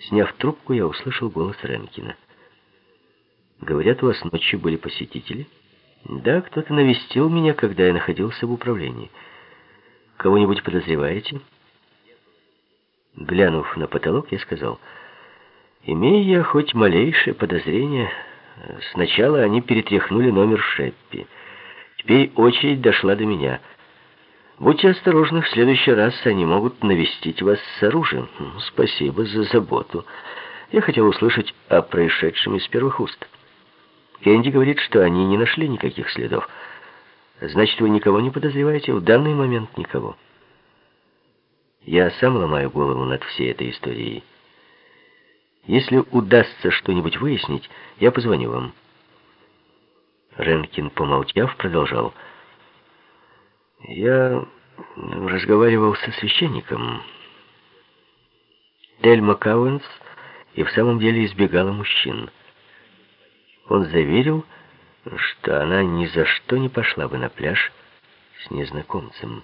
Сняв трубку, я услышал голос Ренкина. «Говорят, у вас ночью были посетители?» «Да, кто-то навестил меня, когда я находился в управлении. Кого-нибудь подозреваете?» Глянув на потолок, я сказал: «Имея я хоть малейшее подозрение, сначала они перетряхнули номер Шеппи. Теперь очередь дошла до меня. Будьте осторожны, в следующий раз они могут навестить вас с оружием». «Спасибо за заботу. Я хотел услышать о происшедшем из первых уст». Кенди говорит, что они не нашли никаких следов. Значит, вы никого не подозреваете? В данный момент никого. Я сам ломаю голову над всей этой историей. Если удастся что-нибудь выяснить, я позвоню вам. Ренкин, помолчав, продолжал. Я разговаривал со священником. Тельма Кауэнс и в самом деле избегала мужчин. Он заверил, что она ни за что не пошла бы на пляж с незнакомцем.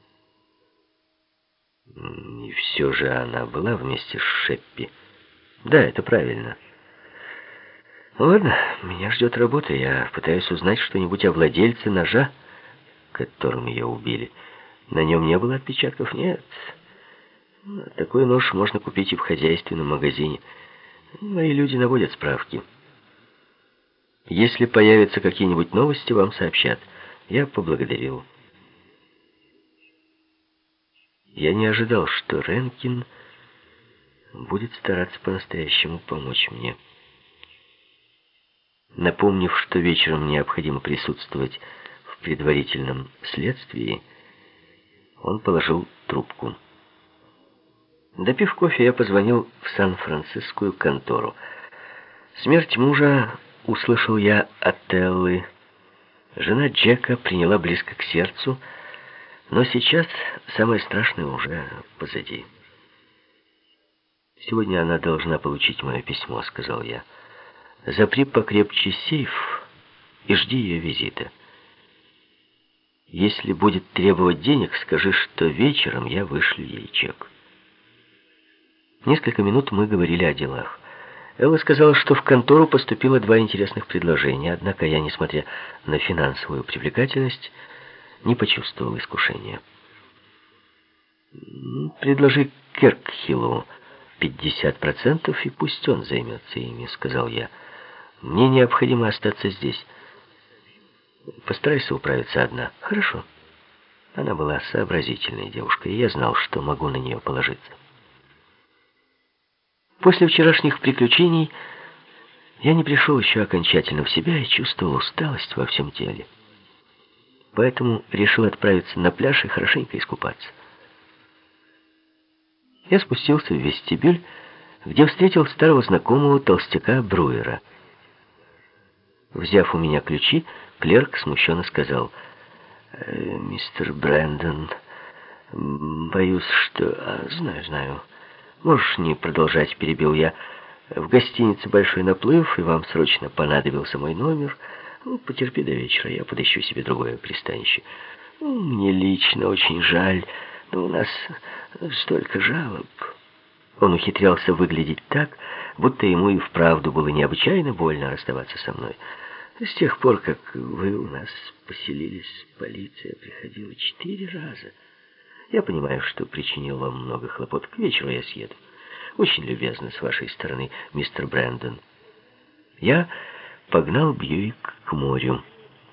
И все же она была вместе с Шеппи. Да, это правильно. Ладно, меня ждет работа. Я пытаюсь узнать что-нибудь о владельце ножа, которым ее убили. На нем не было отпечатков? Нет. Такой нож можно купить и в хозяйственном магазине. Мои люди наводят справки. Если появятся какие-нибудь новости, вам сообщат. Я поблагодарил. Я не ожидал, что Ренкин будет стараться по-настоящему помочь мне. Напомнив, что вечером необходимо присутствовать в предварительном следствии, он положил трубку. Допив кофе, я позвонил в Сан-Францискую контору. Смерть мужа, услышал я от Эллы, жена Джека приняла близко к сердцу, но сейчас самое страшное уже позади. «Сегодня она должна получить мое письмо», — сказал я. «Запри покрепче сейф и жди ее визита. Если будет требовать денег, скажи, что вечером я вышлю ей чек». Несколько минут мы говорили о делах. Элла сказала, что в контору поступило 2 интересных предложения, однако я, несмотря на финансовую привлекательность, не почувствовал искушения. «Предложи Керкхиллу 50%, и пусть он займется ими», — сказал я. «Мне необходимо остаться здесь. Постарайся управиться одна». «Хорошо». Она была сообразительной девушкой, и я знал, что могу на нее положиться. После вчерашних приключений я не пришел еще окончательно в себя и чувствовал усталость во всем теле. Поэтому решил отправиться на пляж и хорошенько искупаться. Я спустился в вестибюль, где встретил старого знакомого толстяка Бруера. Взяв у меня ключи, клерк смущенно сказал: «Мистер Брэндон, боюсь, что...» «Знаю. Можешь не продолжать», — перебил я. «В гостинице большой наплыв, и вам срочно понадобился мой номер. Потерпи до вечера, я подыщу себе другое пристанище. Мне лично очень жаль, но у нас столько жалоб». Он ухитрялся выглядеть так, будто ему и вправду было необычайно больно расставаться со мной. «С тех пор, как вы у нас поселились, полиция приходила 4 раза. Я понимаю, что причинил вам много хлопот. К вечеру я съеду. Очень любезно с вашей стороны, мистер Брэндон». Я погнал Бьюик к морю.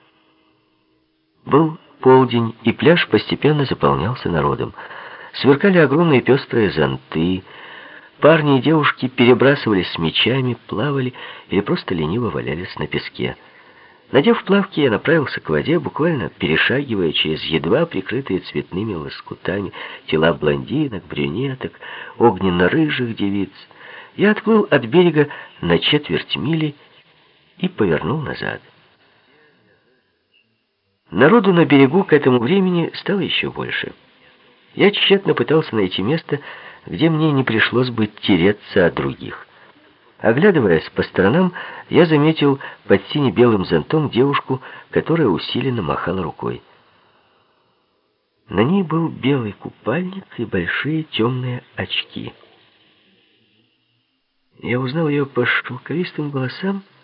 Был полдень, и пляж постепенно заполнялся народом. Сверкали огромные пестрые зонты. Парни и девушки перебрасывались мячами, плавали или просто лениво валялись на песке. Надев плавки, я направился к воде, буквально перешагивая через едва прикрытые цветными лоскутами тела блондинок, брюнеток, огненно-рыжих девиц. Я отплыл от берега на четверть мили и повернул назад. Народу на берегу к этому времени стало еще больше. Я тщетно пытался найти место, где мне не пришлось бы тереться о других. Оглядываясь по сторонам, я заметил под сине-белым зонтом девушку, которая усиленно махала рукой. На ней был белый купальник и большие темные очки. Я узнал ее по шелковистым волосам